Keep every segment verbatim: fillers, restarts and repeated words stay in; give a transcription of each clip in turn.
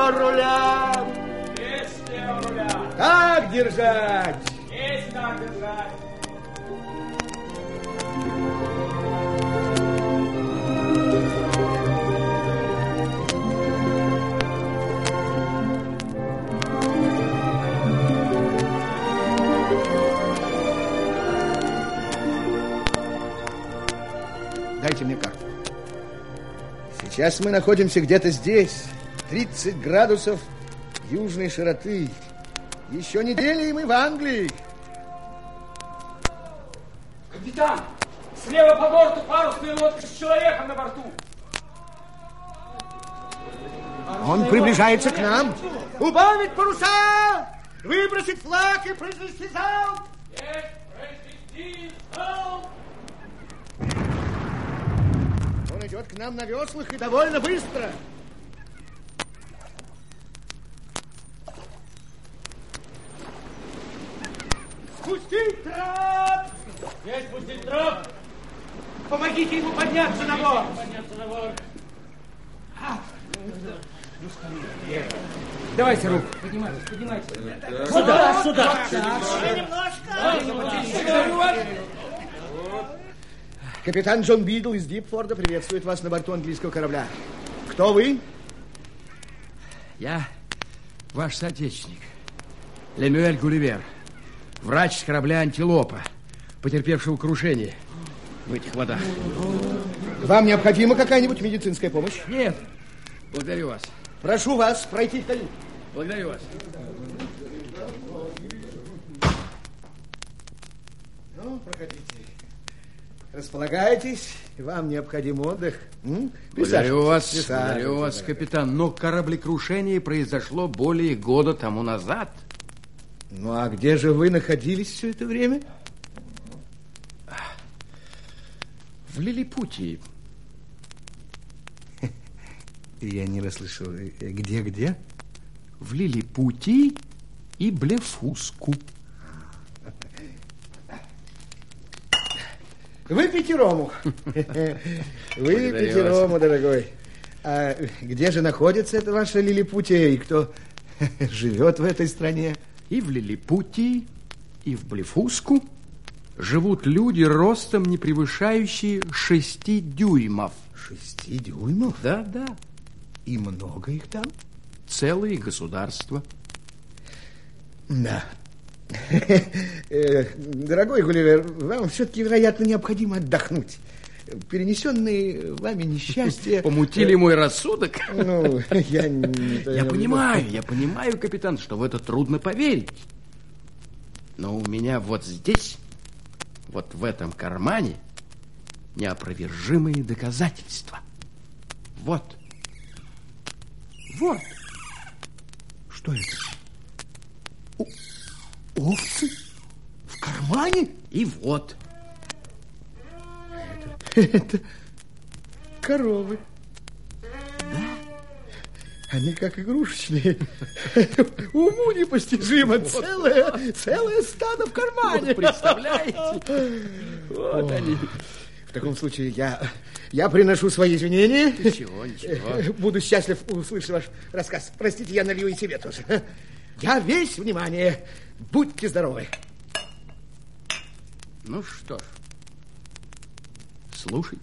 лево руля. Есть лево руля. Так держать. Есть так держать. Дайте мне карту. Сейчас мы находимся где-то здесь. тридцать градусов южной широты. Еще неделя, и мы в Англии. Капитан, слева по борту парусная лодка с человеком на борту. Он приближается к нам. Убавить паруса! Выбросить флаг и произвести залп! Есть, произвести залп! Он идет к нам на веслах и довольно быстро. Спустить трап! Есть, спустить трап! Помогите ему подняться на борт! Подняться на борт! Давайте руку. Поднимайтесь, поднимайтесь. Сюда, сюда. Немножко. Капитан Джон Бидл из Дипфорда приветствует вас на борту английского корабля. Кто вы? Я ваш соотечественник, Лемюэль Гулливер, врач с корабля «Антилопа», потерпевшего крушение в этих водах. Вам необходима какая-нибудь медицинская помощь? Нет, благодарю вас. Прошу вас пройти в каюту. Благодарю вас. Ну, проходите. Располагайтесь, вам необходим отдых. М? Благодарю вас, Писать. благодарю вас, капитан. Но кораблекрушение произошло более года тому назад. Ну, а где же вы находились все это время? В Лилипутии. Я не расслышал. Где-где? В Лилипутии и Блефуску. Выпейте рому. Выпейте рому, дорогой. А где же находится эта ваша Лилипутия и кто живет в этой стране? И в Лилипутии, и в Блефуску живут люди ростом, не превышающие шести дюймов. Шести дюймов? Да, да. И много их там? Целые государства. Да. Дорогой Гулливер, вам все-таки, вероятно, необходимо отдохнуть. Перенесенные вами несчастья... Помутили мой рассудок? Ну, я не... Я понимаю, я понимаю, капитан, что в это трудно поверить. Но у меня вот здесь, вот в этом кармане, неопровержимые доказательства. Вот. Вот. Что это? О, овцы? В кармане? И вот. Это, это коровы. Да? Они как игрушечные. Уму непостижимо. Целое, целое стадо в кармане. Вот, представляете? Вот они. В таком случае я, я приношу свои извинения. Ничего, ничего. Буду счастлив услышать ваш рассказ. Простите, я налью и себе тоже. Я весь внимание. Будьте здоровы. Ну что ж, слушайте.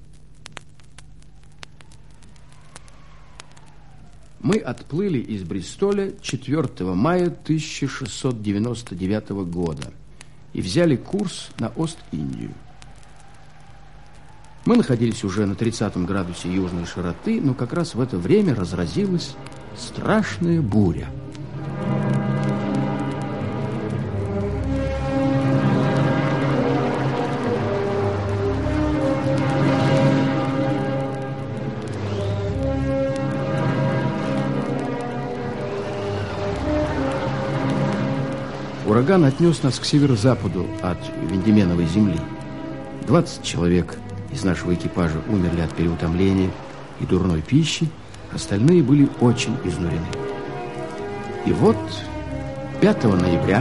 Мы отплыли из Бристоля четвёртого мая тысяча шестьсот девяносто девятого года и взяли курс на Ост-Индию. Мы находились уже на тридцатом градусе южной широты, но как раз в это время разразилась страшная буря. Ураган отнес нас к северо-западу от Вендеменовой земли. двадцать человек из нашего экипажа умерли от переутомления и дурной пищи, остальные были очень изнурены. И вот пятого ноября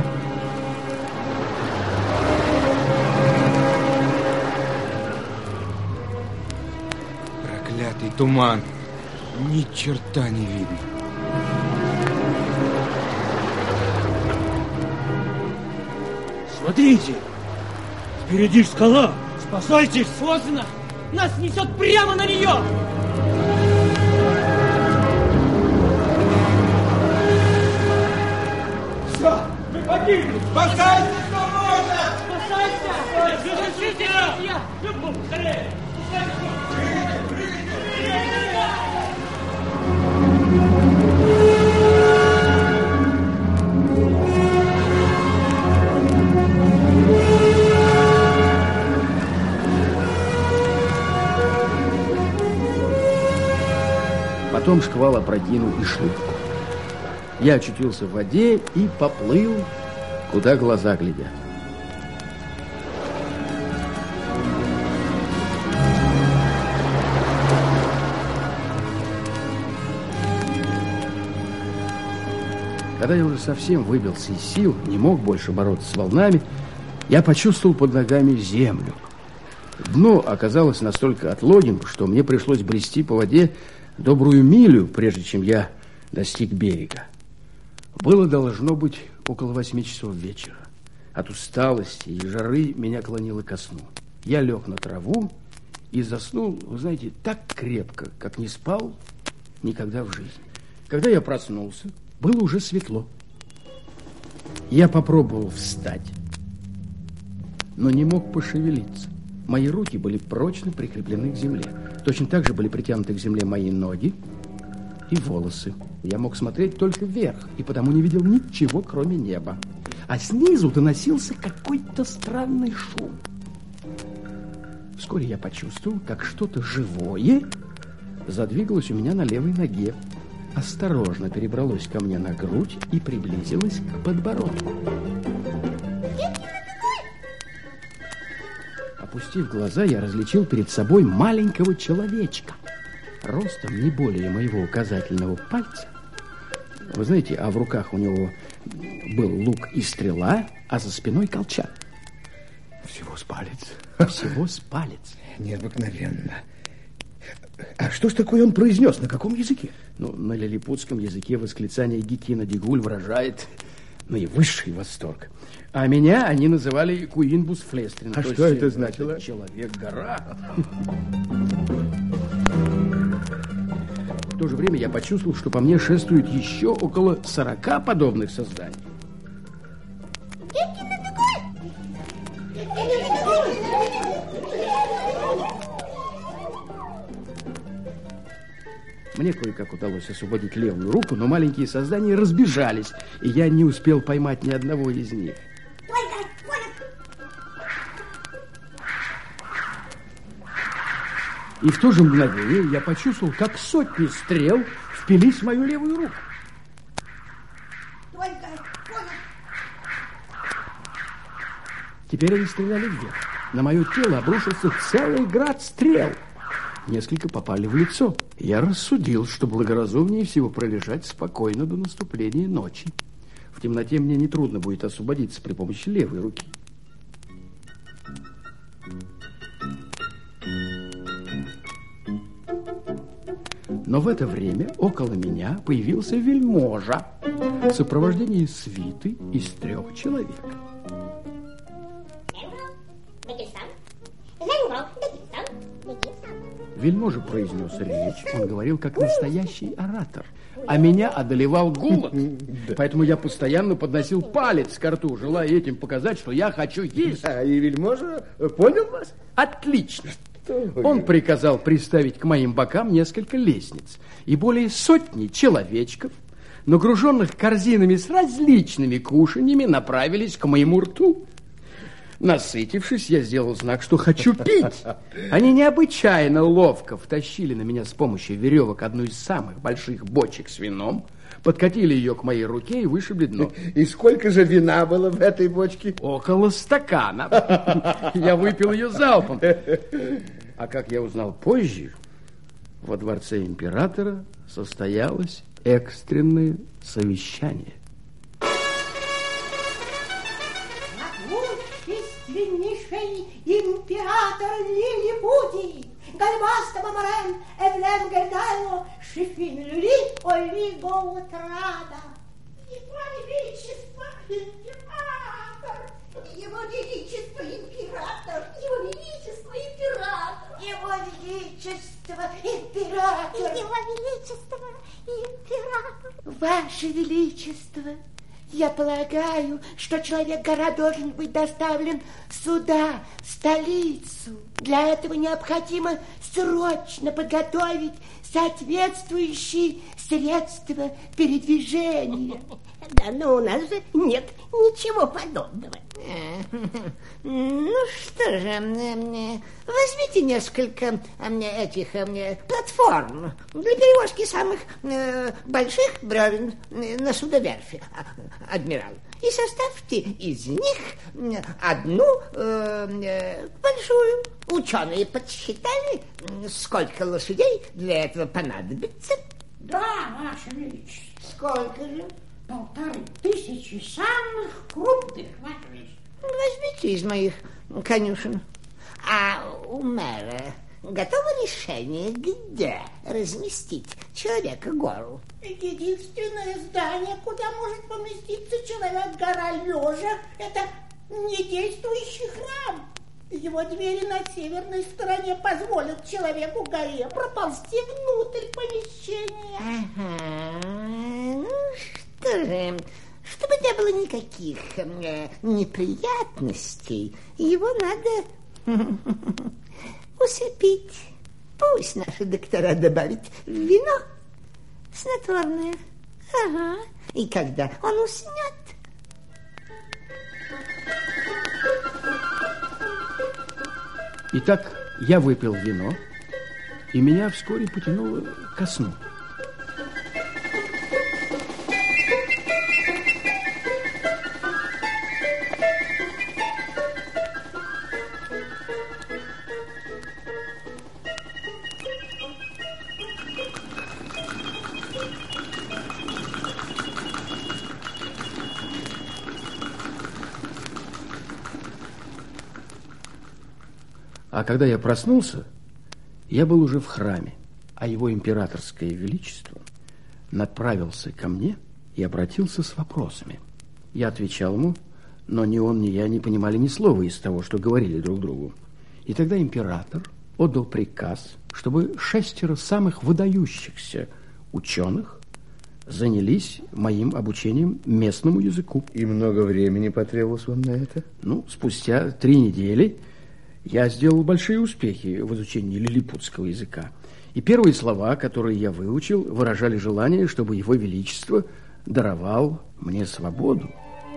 проклятый туман, ни черта не видно. Смотрите, впереди скала. Спасайтесь! Поздно! Нас несет прямо на нее! Все, мы погибли! Спасайтесь, кто может! Спасайся! Держитесь, друзья! Любовь, скорее! Потом шквал опрокинул и шлюпку. Я очутился в воде и поплыл, куда глаза глядят. Когда я уже совсем выбился из сил, не мог больше бороться с волнами, я почувствовал под ногами землю. Дно оказалось настолько отлогим, что мне пришлось брести по воде добрую милю, прежде чем я достиг берега. Было должно быть около восьми часов вечера. От усталости и жары меня клонило ко сну. Я лег на траву и заснул, вы знаете, так крепко, как не спал никогда в жизни. Когда я проснулся, было уже светло. Я попробовал встать, но не мог пошевелиться. Мои руки были прочно прикреплены к земле. Точно так же были притянуты к земле мои ноги и волосы. Я мог смотреть только вверх, и потому не видел ничего, кроме неба. А снизу доносился какой-то странный шум. Вскоре я почувствовал, как что-то живое задвигалось у меня на левой ноге, осторожно перебралось ко мне на грудь и приблизилось к подбородку. Опустив глаза, я различил перед собой маленького человечка, ростом не более моего указательного пальца. Вы знаете, а в руках у него был лук и стрела, а за спиной колчан. Всего с палец. Всего с палец. Необыкновенно. А что ж такое он произнес? На каком языке? Ну, на лилипутском языке восклицание Гекина Дигуль выражает наивысший восторг. А меня они называли Куинбус Флестрин. А что это значило? Человек-гора. В то же время я почувствовал, что по мне шествует еще около сорока подобных созданий. Мне кое-как удалось освободить левую руку, но маленькие создания разбежались, и я не успел поймать ни одного из них. И в то же мгновение я почувствовал, как сотни стрел впились в мою левую руку. Теперь они стреляли вверх. На мое тело обрушился целый град стрел. Несколько попали в лицо. Я рассудил, что благоразумнее всего пролежать спокойно до наступления ночи. В темноте мне нетрудно будет освободиться при помощи левой руки. Но в это время около меня появился вельможа в сопровождении свиты из трех человек. Вельможа произнес речь, он говорил как настоящий оратор, а меня одолевал голод. Поэтому я постоянно подносил палец ко рту, желая этим показать, что я хочу есть. А и вельможа понял вас? Отлично. Он приказал приставить к моим бокам несколько лестниц, и более сотни человечков, нагруженных корзинами с различными кушаньями, направились к моему рту. Насытившись, я сделал знак, что хочу пить. Они необычайно ловко втащили на меня с помощью веревок одну из самых больших бочек с вином, подкатили ее к моей руке и вышибли дно. И сколько же вина было в этой бочке? Около стакана. Я выпил ее залпом. А как я узнал позже, во дворце императора состоялось экстренное совещание. Могущественнейший император Лилипутий, Гальбаста Мамарен, Эвлем Гердайло, Шифин Люли, Олиго Утрада. Его Величество император, его император. Его Величество, император. Ваше Величество, я полагаю, что Человек-гора должен быть доставлен сюда, в столицу. Для этого необходимо срочно подготовить соответствующие средства передвижения. Да, но у нас же нет ничего подобного. Ну что же, возьмите несколько этих платформ для перевозки самых больших бревен на судоверфи, адмирал, и составьте из них одну большую. Ученые подсчитали, сколько лошадей для этого понадобится. Да, Ваше Величество. Сколько же? Полторы тысячи самых крупных, Ваше Величество. Возьмите из моих конюшен. А у мэра готово решение, где разместить Человека-гору? Единственное здание, куда может поместиться Человек-гора лежа, это недействующий храм. Его двери на северной стороне позволят Человеку-горе проползти внутрь помещения. Ага. Ну что же, чтобы не было никаких э, неприятностей, его надо усыпить. Пусть наши доктора добавят вино снотворное. Ага. И когда он уснет... Итак, я выпил вино, и меня вскоре потянуло ко сну. А когда я проснулся, я был уже в храме, а его императорское величество направился ко мне и обратился с вопросами. Я отвечал ему, но ни он, ни я не понимали ни слова из того, что говорили друг другу. И тогда император отдал приказ, чтобы шестеро самых выдающихся ученых занялись моим обучением местному языку. И много времени потребовалось вам на это? Ну, спустя три недели я сделал большие успехи в изучении лилипутского языка. И первые слова, которые я выучил, выражали желание, чтобы его величество даровал мне свободу.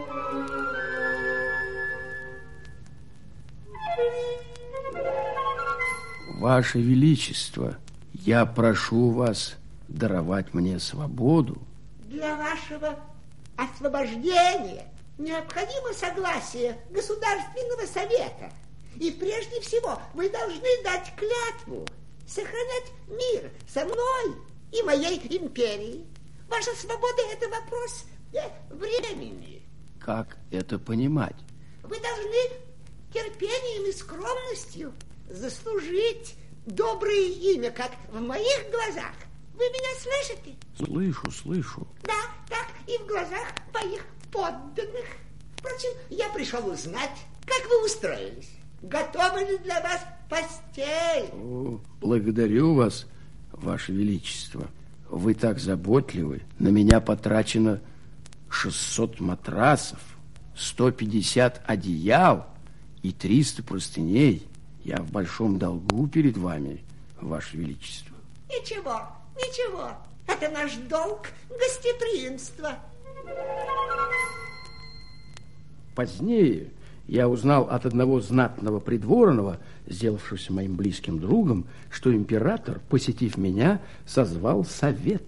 Ваше Величество, я прошу вас даровать мне свободу. Для вашего освобождения необходимо согласие Государственного совета. И прежде всего вы должны дать клятву сохранять мир со мной и моей империей. Ваша свобода – это вопрос времени. Как это понимать? Вы должны терпением и скромностью заслужить доброе имя, как в моих глазах. Вы меня слышите? Слышу, слышу. Да, так и в глазах моих подданных. Впрочем, я пришел узнать, как вы устроились. Готова ли для вас постель? О, благодарю вас, Ваше Величество. Вы так заботливы. На меня потрачено шестьсот матрасов, сто пятьдесят одеял и триста простыней. Я в большом долгу перед вами, Ваше Величество. Ничего, ничего. Это наш долг гостеприимства. Позднее я узнал от одного знатного придворного, сделавшегося моим близким другом, что император, посетив меня, созвал совет.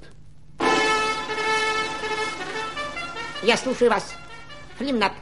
Я слушаю вас, Флимнап.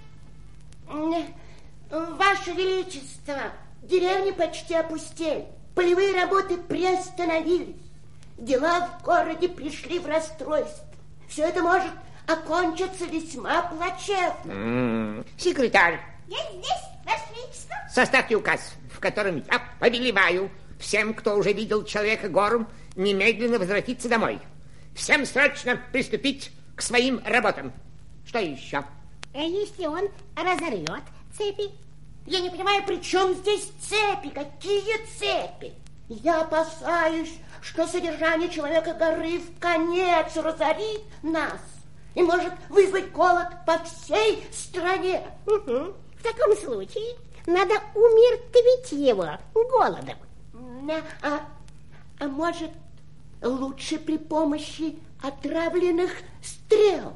Ваше Величество, деревни почти опустели, полевые работы приостановились, дела в городе пришли в расстройство. Все это может окончиться весьма плачевно. М-м, секретарь. Я здесь, Ваше Величество. Составьте указ, в котором я повелеваю всем, кто уже видел Человека-гору, немедленно возвратиться домой. Всем срочно приступить к своим работам. Что еще? А если он разорвет цепи? Я не понимаю, при чем здесь цепи? Какие цепи? Я опасаюсь, что содержание Человека-горы вконец разорит нас и может вызвать голод по всей стране. Угу. В таком случае надо умертвить его голодом. А, а может, лучше при помощи отравленных стрел?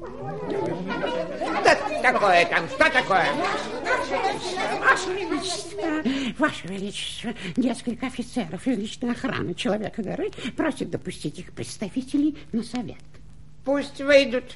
Что такое там? Что такое? Ваше Величество, Ваше Величество, несколько офицеров из личной охраны Человека-горы просят допустить их представителей на совет. Пусть выйдут.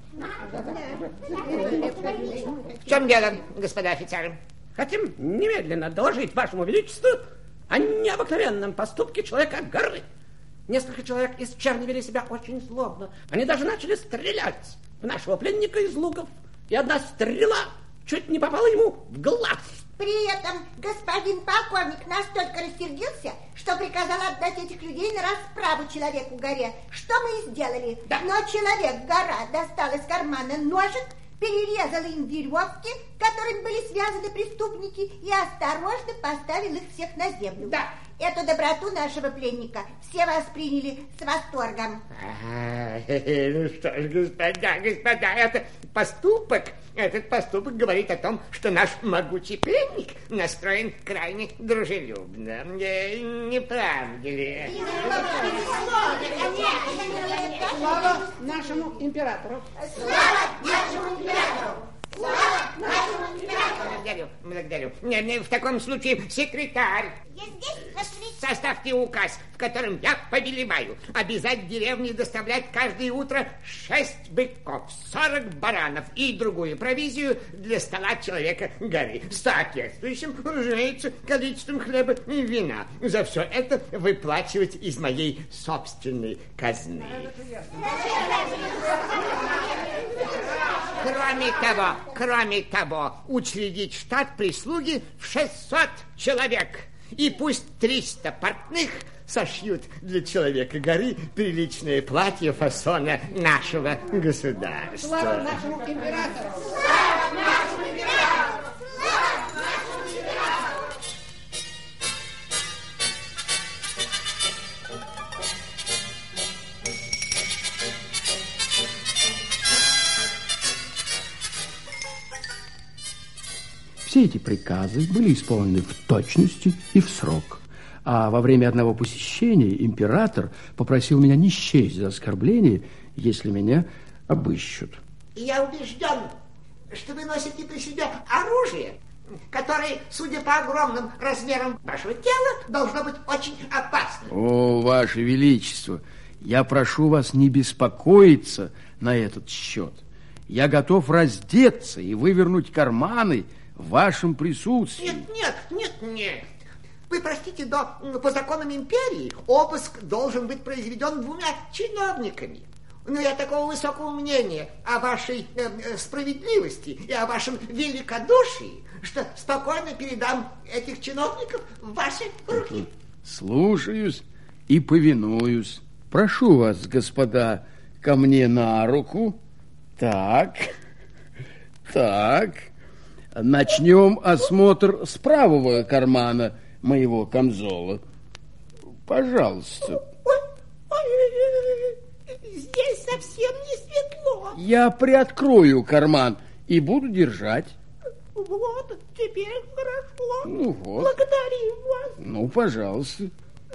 В чем дело, господа офицеры? Хотим немедленно доложить Вашему Величеству о необыкновенном поступке Человека-горы. Несколько человек из черни вели себя очень злобно. Они даже начали стрелять в нашего пленника из луков. И одна стрела чуть не попала ему в глаз. При этом господин полковник настолько рассердился, что приказал отдать этих людей на расправу Человеку-горе. Что мы и сделали. Да. Но Человек-гора достал из кармана ножик, перерезал им веревки, которыми были связаны преступники, и осторожно поставил их всех на землю. Да. Эту доброту нашего пленника все восприняли с восторгом. А, ну что ж, господа, господа, это поступок, этот поступок говорит о том, что наш могучий пленник настроен крайне дружелюбно. Не, не правда ли? Слава нашему императору! Слава нашему императору! Слава нашему императору! Благодарю, благодарю. Не, не, в таком случае, секретарь, Я здесь, Ваше Величество. составьте указ, в котором я повелеваю обязать в деревне доставлять каждое утро шесть быков, сорок баранов и другую провизию для стола Человека-горы с соответствующим, разумеется, количеством хлеба и вина. За все это выплачивать из моей собственной казны. Кроме того, кроме того, учредить штат прислуги в шестьсот человек. И пусть триста портных сошьют для Человека-горы приличное платье фасона нашего государства. Слава нашему императору! Слава нашему императору! Слава нашему императору! Все эти приказы были исполнены в точности и в срок. А во время одного посещения император попросил меня не счесть за оскорбление, если меня обыщут. Я убежден, что вы носите при себе оружие, которое, судя по огромным размерам вашего тела, должно быть очень опасным. О, Ваше Величество, я прошу вас не беспокоиться на этот счет. Я готов раздеться и вывернуть карманы в вашем присутствии. Нет, нет, нет, нет. Вы простите, но по законам империи обыск должен быть произведен двумя чиновниками. Но я такого высокого мнения о вашей э, справедливости и о вашем великодушии, что спокойно передам этих чиновников в ваши руки. Слушаюсь и повинуюсь. Прошу вас, господа, ко мне на руку. Так, так. Начнем осмотр с правого кармана моего камзола. Пожалуйста. Ой, ой, здесь совсем не светло. Я приоткрою карман и буду держать. Вот, теперь хорошо. Ну вот. Благодарю вас. Ну, пожалуйста.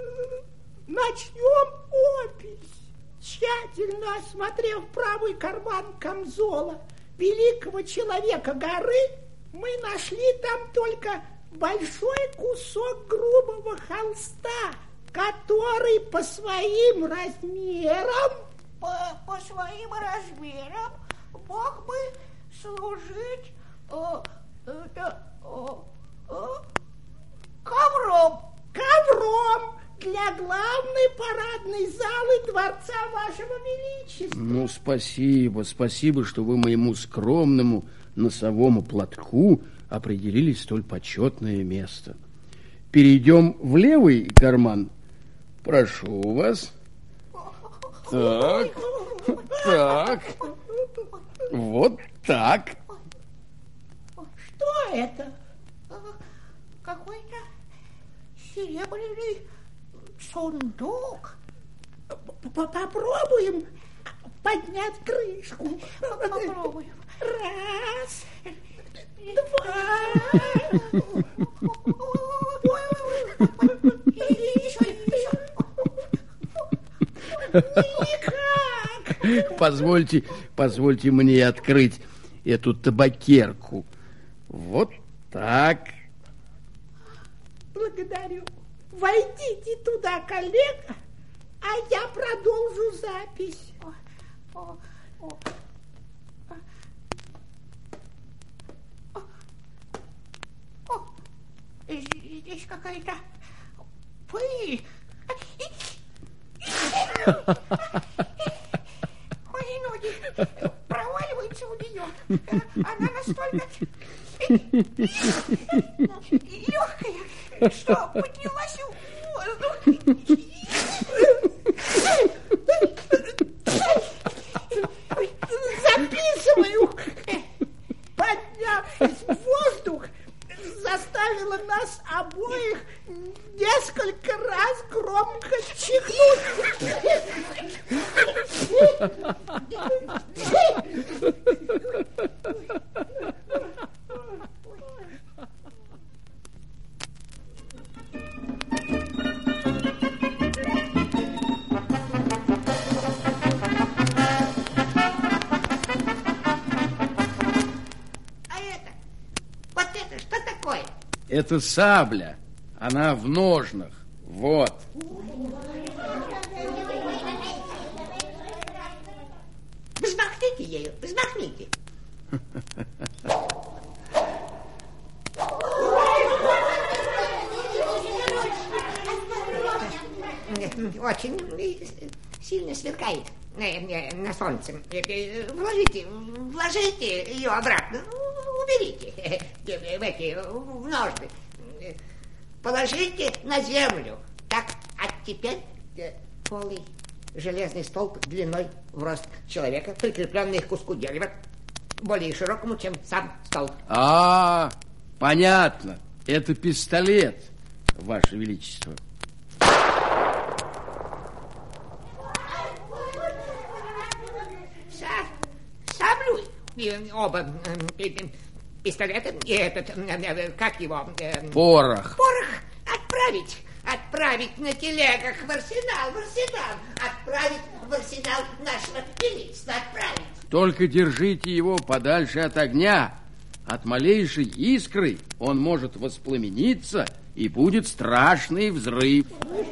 Начнем опись. Тщательно осмотрев правый карман камзола великого Человека-горы, мы нашли там только большой кусок грубого холста, который по своим размерам... По, по своим размерам мог бы служить о, это, о, о, ковром. Ковром для главной парадной залы дворца вашего величества. Ну, спасибо, спасибо, что вы моему скромному носовому платку определили столь почетное место. Перейдем в левый карман. Прошу вас. Так, так, вот так. Что это? Какой-то серебряный сундук. Попробуем поднять крышку. Попробуем. Раз, два. Никак. Позвольте, позвольте мне открыть эту табакерку. Вот так. Благодарю. Войдите туда, коллега, а я продолжу запись. О, о, о. О, здесь какая-то пыль. Ой, ноги проваливаются у нее. Она настолько легкая, что поднялась в воздух. Записываю. Поднявшись в воздух, заставила нас обоих несколько раз громко чихнуть. Это сабля. Она в ножнах. Вот. Взмахните ею, взмахните. Очень сильно сверкает на солнце. Вложите, вложите ее обратно. Уберите в эти в ножны. Положите на землю. Так, а теперь полый железный столб длиной в рост человека, прикрепленный к куску дерева, более широкому, чем сам столб. А, понятно. Это пистолет, Ваше Величество. Саблю оба пистолета и этот, как его? Порох. Порох отправить. Отправить на телегах в арсенал, в арсенал. Отправить в арсенал нашего величества, отправить. Только держите его подальше от огня. От малейшей искры он может воспламениться, и будет страшный взрыв.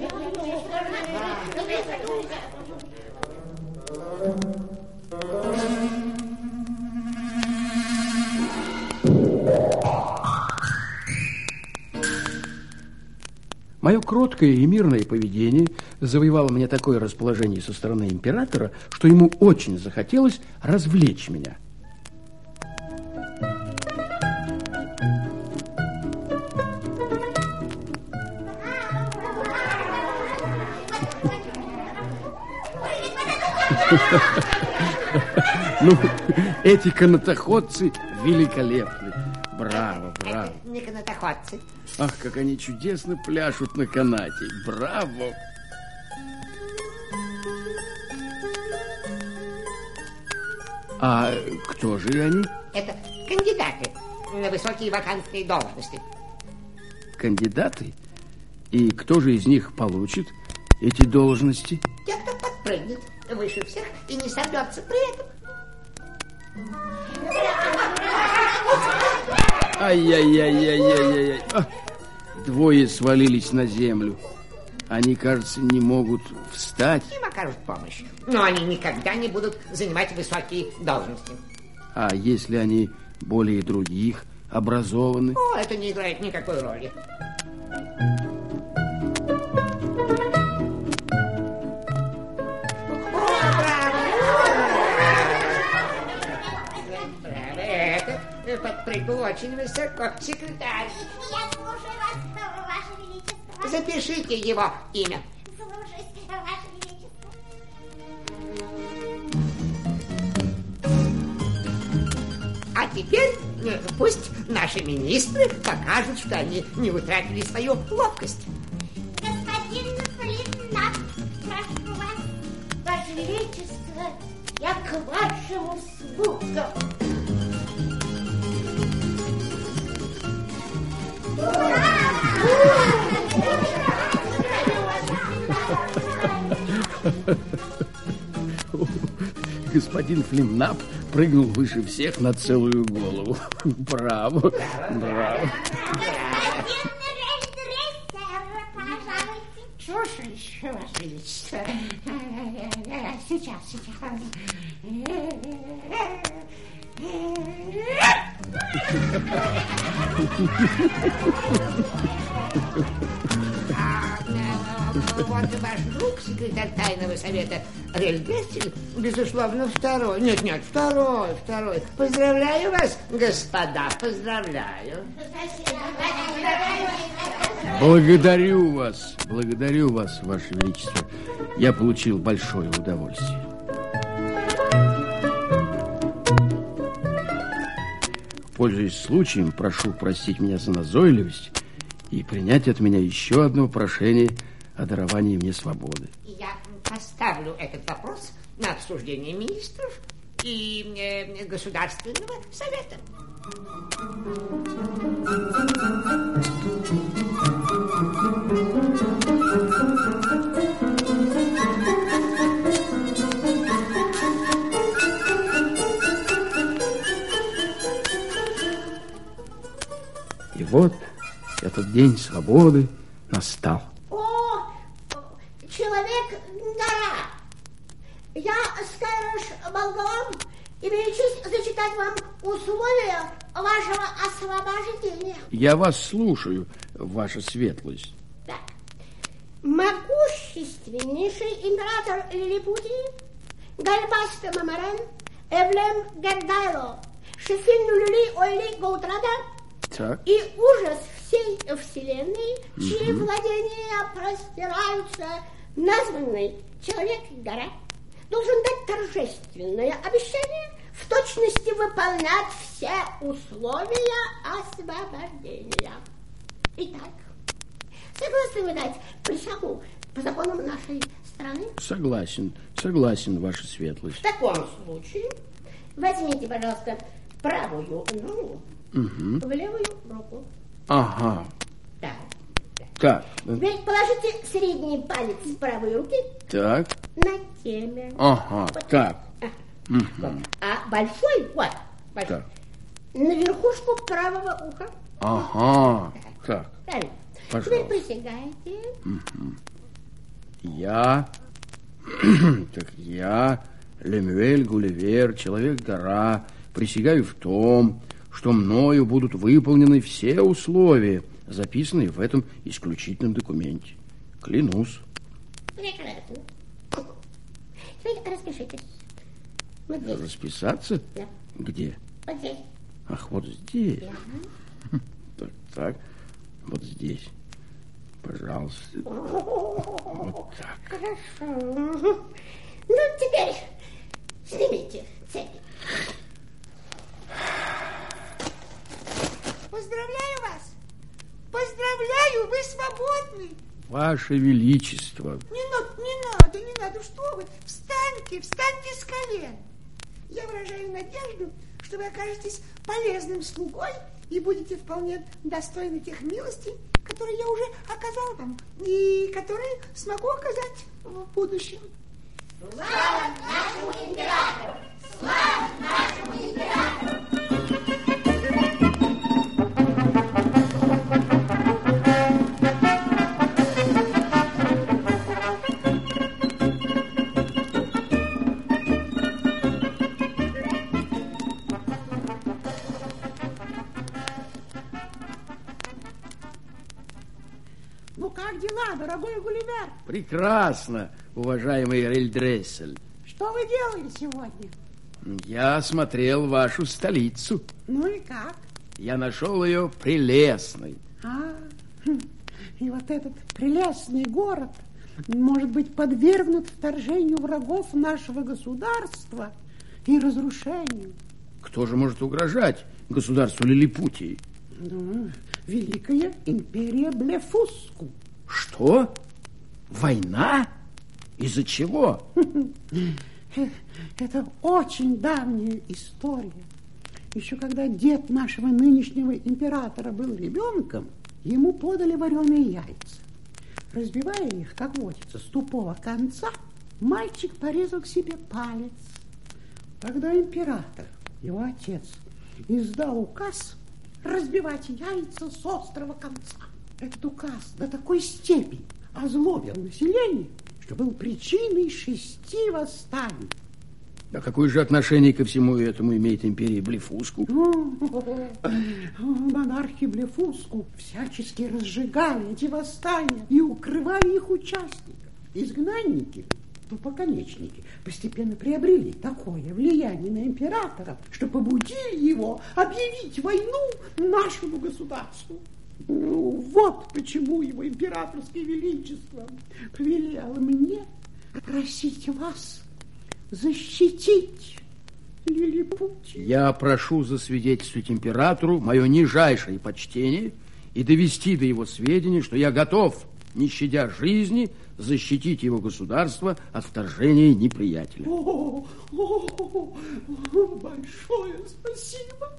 Мое кроткое и мирное поведение завоевало мне такое расположение со стороны императора, что ему очень захотелось развлечь меня. Ну, эти канатоходцы великолепны. Браво, браво. Не канатоходцы. Ах, как они чудесно пляшут на канате. Браво. А кто же они? Это кандидаты на высокие вакантные должности. Кандидаты? И кто же из них получит эти должности? Те, кто подпрыгнет выше всех и не сорвется при этом. Ай-яй-яй-яй-яй-яй. Двое свалились на землю. Они, кажется, не могут встать. Им окажут помощь. Но они никогда не будут занимать высокие должности. А если они более других образованы? О, это не играет никакой роли. Подпрыгнул очень высоко. Секретарь. Я слушаю вас, Ваше Величество. Запишите его имя. Слушаюсь, Ваше Величество. А теперь пусть наши министры покажут, что они не утратили свою ловкость. нашим услугам. Господин Флимнап прыгнул выше всех на целую голову. Браво, браво. Слушай, Ваше Величество. Сейчас, сейчас. Вот ваш друг, секретарь тайного совета Рельгестель, безусловно, второй. Нет, нет, второй, второй. Поздравляю вас, господа, поздравляю. Благодарю вас, благодарю вас, Ваше Величество. Я получил большое удовольствие. Пользуясь случаем, прошу простить меня за назойливость и принять от меня еще одно прошение о даровании мне свободы. Я поставлю этот вопрос на обсуждение министров и э, Государственного совета. И вот этот день свободы настал. О, человек-гора! Я, сторож Болголом, имею честь зачитать вам условия вашего освобождения. Я вас слушаю, Ваша Светлость. Так. Могущественнейший император Лилипутии, Гальбаста Мамарен, Эвлем Гердайло, Шефин Люли Ойли Гаутрада Так. и ужас всей вселенной, чьи угу. владения простираются, названный Человек-гора, должен дать торжественное обещание в точности выполнять все условия освобождения. Итак, согласны вы дать присягу по законам нашей страны? Согласен, согласен, Ваша Светлость. В таком случае возьмите, пожалуйста, правую ногу угу. в левую руку. Ага. Так. Так. Теперь положите средний палец правой руки так. на теме. Ага, вот. Так. А. Угу. Вот. А большой, вот, большой, так. на верхушку правого уха. Ага, так. Так. Пожалуйста. Теперь присягайте. Угу. Я, так я, Лемюэль Гулливер, Человек-гора, присягаю в том, что мною будут выполнены все условия, записанные в этом исключительном документе. Клянусь. Прекрасно. Теперь распишитесь. Вот здесь. Расписаться? Да. Где? Вот здесь. Ах, вот здесь. Да. Так, так. Вот здесь. Пожалуйста. Вот так. Хорошо. Ну, теперь снимите цепи. Поздравляю вас! Поздравляю, вы свободны! Ваше Величество! Не надо, не надо, не надо, что вы? Встаньте, встаньте с колен! Я выражаю надежду, что вы окажетесь полезным слугой и будете вполне достойны тех милостей, которые я уже оказал вам, и которые смогу оказать в будущем. Слава нашему императору! Слава нашему императору! Ну, как дела, дорогой Гулливер? Прекрасно, уважаемый Рельдрессель. Что вы делали сегодня? Я осмотрел вашу столицу. Ну и как? Я нашел ее прелестной. А, и вот этот прелестный город может быть подвергнут вторжению врагов нашего государства и разрушению. Кто же может угрожать государству Лилипутии? Ну, Великая империя Блефуску. Что? Война? Из-за чего? Это очень давняя история. Еще когда дед нашего нынешнего императора был ребенком, ему подали вареные яйца. Разбивая их, как водится, с тупого конца, мальчик порезал к себе палец. Тогда император, его отец, издал указ разбивать яйца с острого конца. Этот указ до такой степени озлобил население, что был причиной шести восстаний. А какое же отношение ко всему этому имеет империя Блефуску? Монархи Блефуску всячески разжигали эти восстания и укрывали их участников. Изгнанники, тупоконечники, постепенно приобрели такое влияние на императора, что побудили его объявить войну нашему государству. Ну, вот почему его императорское величество повелело мне просить вас защитить Лилипутию. Я прошу засвидетельствовать императору мое нижайшее почтение и довести до его сведения, что я готов, не щадя жизни, защитить его государство от вторжения неприятеля. О, о, о, о, большое спасибо.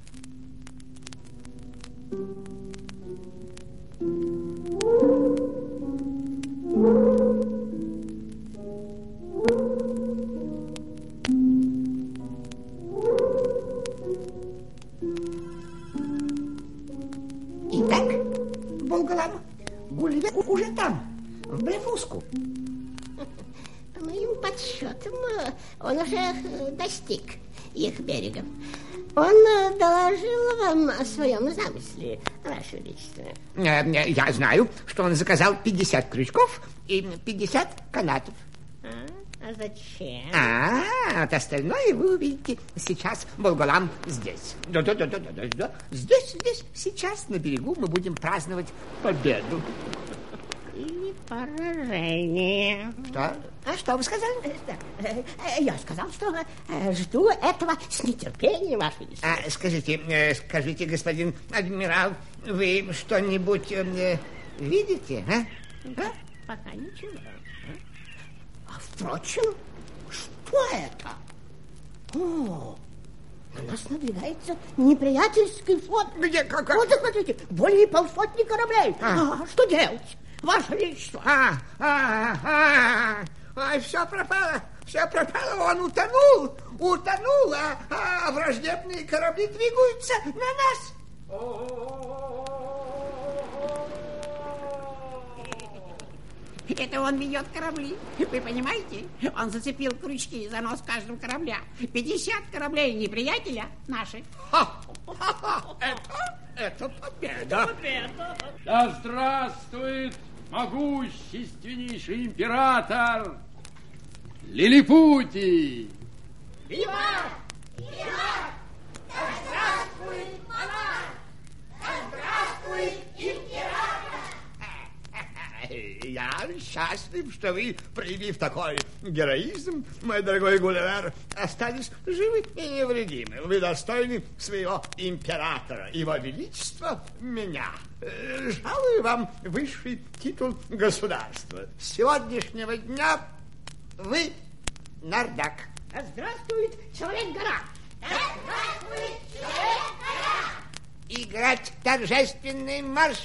Итак, Болгалам, Гулливер уже там, в Блефуску. По моим подсчетам, он уже достиг их берега. Он доложил вам о своем замысле, Ваше Величество. Я знаю, что он заказал пятьдесят крючков и пятьдесят канатов. А, а зачем? А, от остальное вы увидите сейчас. Болгалам здесь. Да-да-да-да-да. Здесь, здесь, сейчас на берегу мы будем праздновать победу. Или поражение. Что? А что вы сказали? Я сказал, что жду этого с нетерпением, Ваше Величество. А, скажите, скажите, господин адмирал, вы что-нибудь э, видите, а? а? Пока ничего. А впрочем, что это? О, на нас надвигается неприятельский флот. Где, как? Вот, смотрите, более полсотни кораблей. А. А, что делать, Ваше Величество? А, а, а, а, все пропало, все пропало, он утонул, утонул, а, а враждебные корабли двигаются на нас. Это он ведет корабли, вы понимаете? Он зацепил крючки за нос каждого корабля. пятьдесят кораблей неприятеля наши. Это, это победа. Победа. Да здравствует могущественнейший император Лилипутий! Виват! Виват! Да здравствует монарх! Да здравствует император! Я счастлив, что вы, проявив такой героизм, мой дорогой Гулливер, остались живы и невредимы. Вы достойны своего императора, его величества, меня. Жалую вам высший титул государства. С сегодняшнего дня вы Нардак. Да здравствует Человек-гора! Да здравствует Человек-гора! Играть торжественный марш!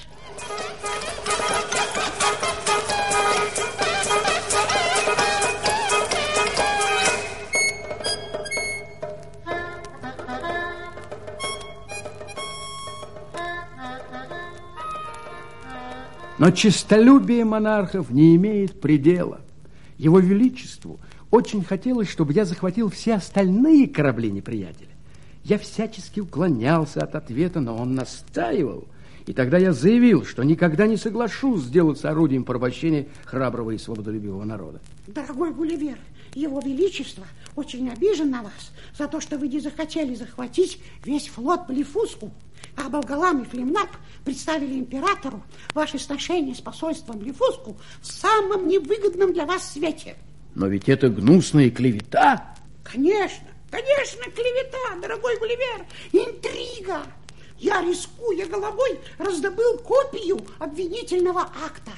Но честолюбие монархов не имеет предела. Его Величеству очень хотелось, чтобы я захватил все остальные корабли неприятеля. Я всячески уклонялся от ответа, но он настаивал. И тогда я заявил, что никогда не соглашусь сделаться орудием порабощения храброго и свободолюбивого народа. Дорогой Гулливер, его величество очень обижен на вас за то, что вы не захотели захватить весь флот Блефуску. А Болгалам и Флимнап представили императору ваши сношения с посольством Блефуску в самом невыгодном для вас свете. Но ведь это гнусная клевета. Конечно, конечно, клевета, дорогой Гулливер, интрига. Я, рискуя головой, раздобыл копию обвинительного акта.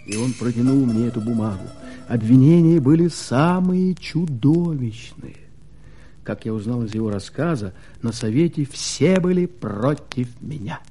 И он протянул мне эту бумагу. Обвинения были самые чудовищные. Как я узнал из его рассказа, на совете все были против меня.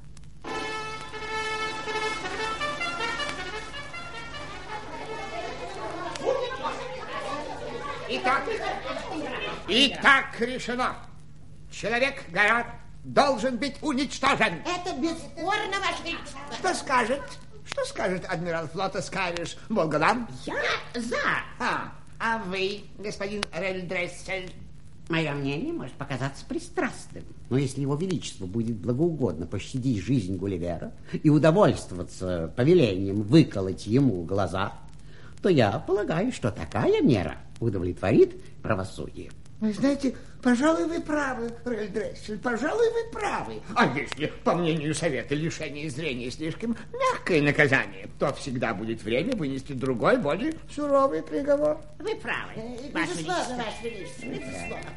Итак, итак решено. Человек-гора должен быть уничтожен. Это бесспорно, Ваше Величество. Что скажет? Что скажет адмирал флота Скайриш Волгодам? Я за. А, а вы, господин Рельдрессель? Мое мнение может показаться пристрастным, но если его величество будет благоугодно пощадить жизнь Гулливера и удовольствоваться повелением выколоть ему глаза, то я полагаю, что такая мера удовлетворит правосудие. Вы знаете, пожалуй, вы правы, Рельдрессель, пожалуй, вы правы. А если, по мнению совета, лишение зрения слишком мягкое наказание, то всегда будет время вынести другой, более суровый приговор. Вы правы, Э, Ваше Безусловно, Величество. Ваше Величество, безусловно.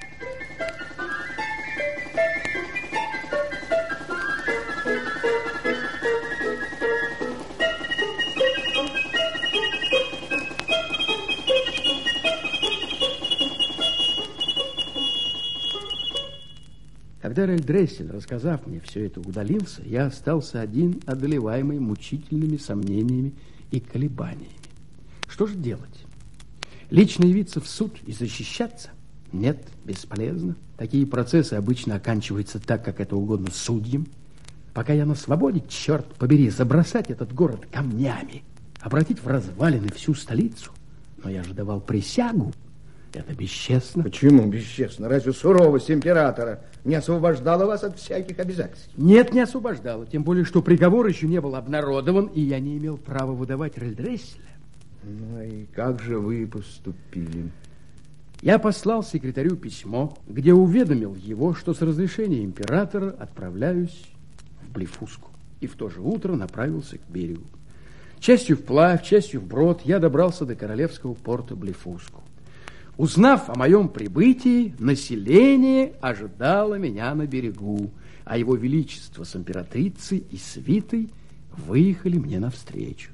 Когда Рельдрессель, рассказав мне все это, удалился, я остался один, одолеваемый мучительными сомнениями и колебаниями. Что же делать? Лично явиться в суд и защищаться? Нет, бесполезно. Такие процессы обычно оканчиваются так, как это угодно судьям. Пока я на свободе, черт побери, забросать этот город камнями, обратить в развалины всю столицу. Но я же давал присягу. Это бесчестно. Почему бесчестно? Разве суровость императора не освобождала вас от всяких обязательств? Нет, не освобождала. Тем более, что приговор еще не был обнародован, и я не имел права выдавать Рельдресселя. Ну и как же вы поступили? Я послал секретарю письмо, где уведомил его, что с разрешения императора отправляюсь в Блефуску. И в то же утро направился к берегу. Частью вплавь, частью вброд я добрался до королевского порта Блефуску. Узнав о моем прибытии, население ожидало меня на берегу, а его величество с императрицей и свитой выехали мне навстречу.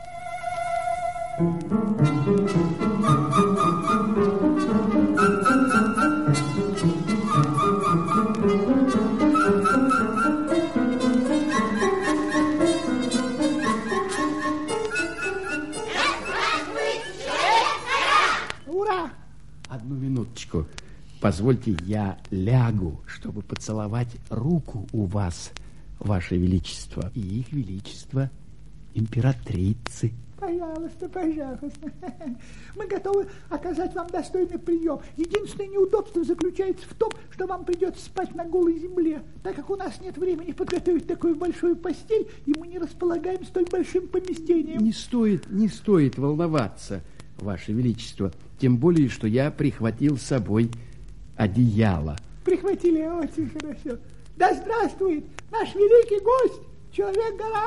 Ура! Одну минуточку. Позвольте, я лягу, чтобы поцеловать руку у вас, Ваше Величество, и их Величество императрицы. Пожалуйста, пожалуйста. Мы готовы оказать вам достойный прием. Единственное неудобство заключается в том, что вам придется спать на голой земле, так как у нас нет времени подготовить такую большую постель, и мы не располагаем столь большим поместением. Не стоит, не стоит волноваться, Ваше Величество, тем более, что я прихватил с собой одеяло. Прихватили очень хорошо. Да здравствует наш великий гость, Человек-гора!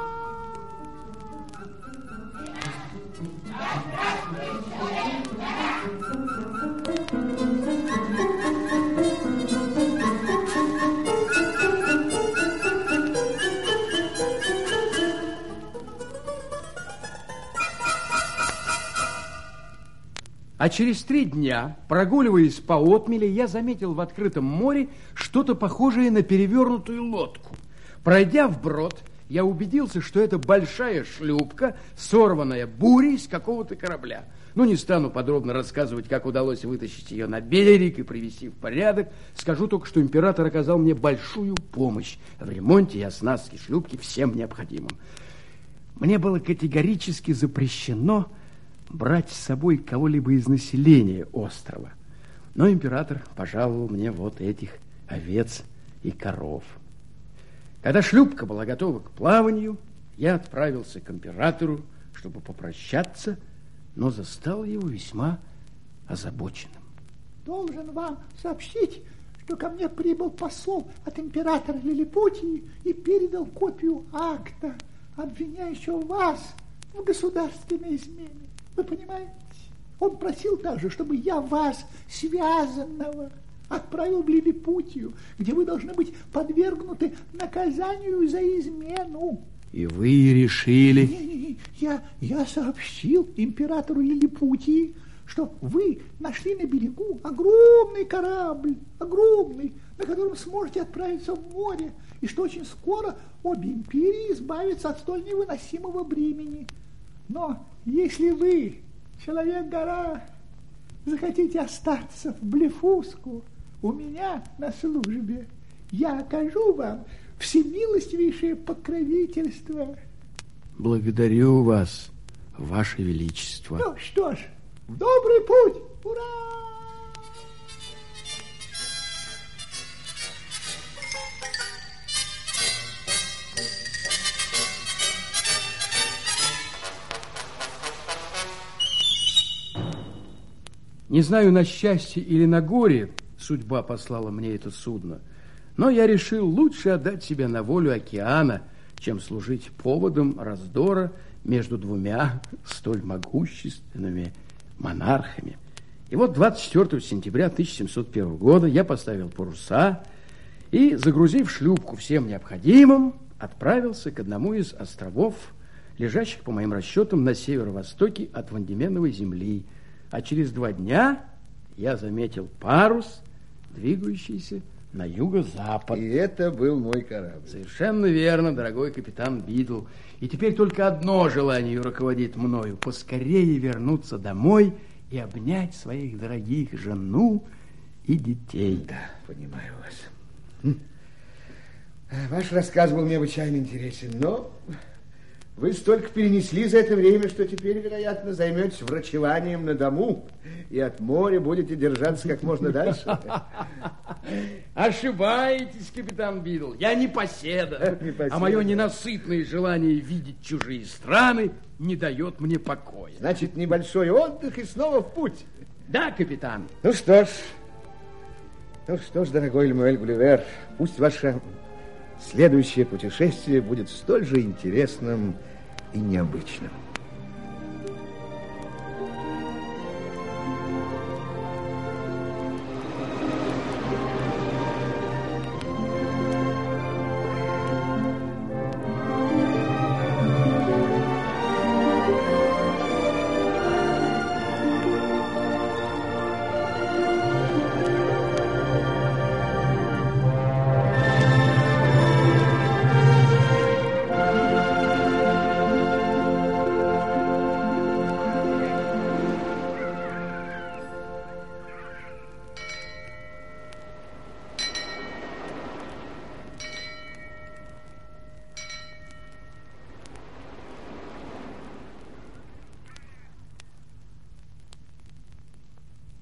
А через три дня, прогуливаясь по отмели, я заметил в открытом море что-то похожее на перевернутую лодку. Пройдя вброд, я убедился, что это большая шлюпка, сорванная бурей с какого-то корабля. Ну, не стану подробно рассказывать, как удалось вытащить ее на берег и привести в порядок. Скажу только, что император оказал мне большую помощь в ремонте и оснастке шлюпки всем необходимым. Мне было категорически запрещено брать с собой кого-либо из населения острова. Но император пожаловал мне вот этих овец и коров. Когда шлюпка была готова к плаванию, я отправился к императору, чтобы попрощаться, но застал его весьма озабоченным. Должен вам сообщить, что ко мне прибыл посол от императора Лилипутии и передал копию акта, обвиняющего вас в государственной измене. Вы понимаете? Он просил также, чтобы я вас, связанного, отправил в Лилипутию, где вы должны быть подвергнуты наказанию за измену. И вы решили... Не, не, я, я сообщил императору Лилипутии, что вы нашли на берегу огромный корабль, огромный, на котором сможете отправиться в море, и что очень скоро обе империи избавятся от столь невыносимого бремени. Но если вы, Человек-гора, захотите остаться в Блефуску у меня на службе, я окажу вам всемилостивейшее покровительство. Благодарю вас, Ваше Величество. Ну что ж, в добрый путь! Ура! Не знаю, на счастье или на горе судьба послала мне это судно, но я решил лучше отдать себя на волю океана, чем служить поводом раздора между двумя столь могущественными монархами. И вот двадцать четвёртого сентября тысяча семьсот первого года я поставил паруса и, загрузив шлюпку всем необходимым, отправился к одному из островов, лежащих, по моим расчетам, на северо-востоке от Вандеменовой земли. А через два дня я заметил парус, двигающийся на юго-запад. И это был мой корабль. Совершенно верно, дорогой капитан Бидл. И теперь только одно желание руководит мною: поскорее вернуться домой и обнять своих дорогих жену и детей. Да, понимаю вас. Ваш рассказ был необычайно интересен, но вы столько перенесли за это время, что теперь, вероятно, займетесь врачеванием на дому и от моря будете держаться как можно дальше. Ошибаетесь, капитан Бидл. Я не поседа, не поседа, а мое ненасытное желание видеть чужие страны не дает мне покоя. Значит, небольшой отдых и снова в путь. Да, капитан. Ну что ж, ну что ж, дорогой Лемюэль Гулливер, пусть ваше следующее путешествие будет столь же интересным и необычным.